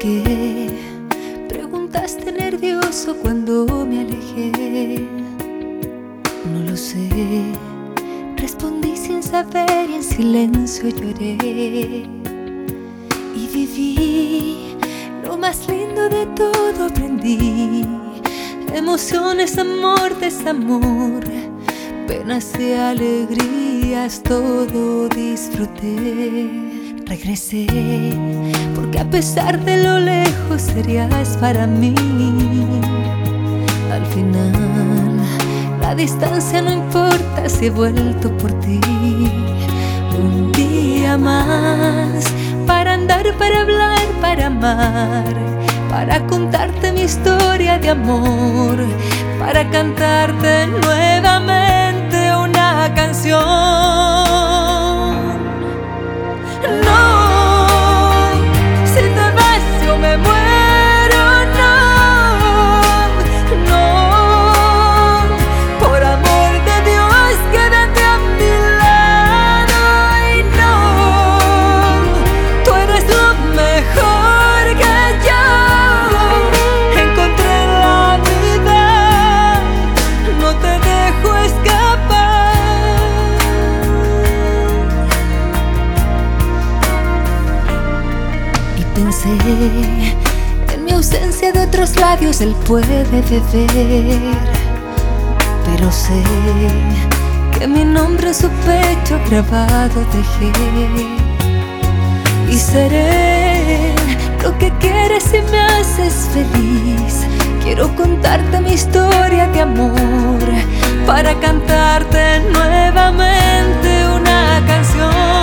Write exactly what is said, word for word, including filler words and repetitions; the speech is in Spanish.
qué? Preguntaste nervioso cuando me alejé. No lo sé, respondí sin saber y en silencio lloré. Y viví lo más lindo de todo, aprendí emociones, amor, desamor, penas y alegrías, todo disfruté. Regresé porque a pesar de lo lejos serías para mí. Al final la distancia no importa si he vuelto por ti. Un día más para andar, para hablar, para amar, para contarte mi historia de amor, para cantarte nuevamente una canción. No, si te vas yo me muero, no, no, por amor de Dios quédate a mi lado. Y no, tú eres lo mejor que yo encontré en la vida, no te dejo escapar. Y pensé en mi ausencia de otros labios, él puede beber, pero sé que mi nombre en su pecho grabado dejé. Y seré lo que quieres si me haces feliz. Quiero contarte mi historia de amor, para cantarte nuevamente una canción.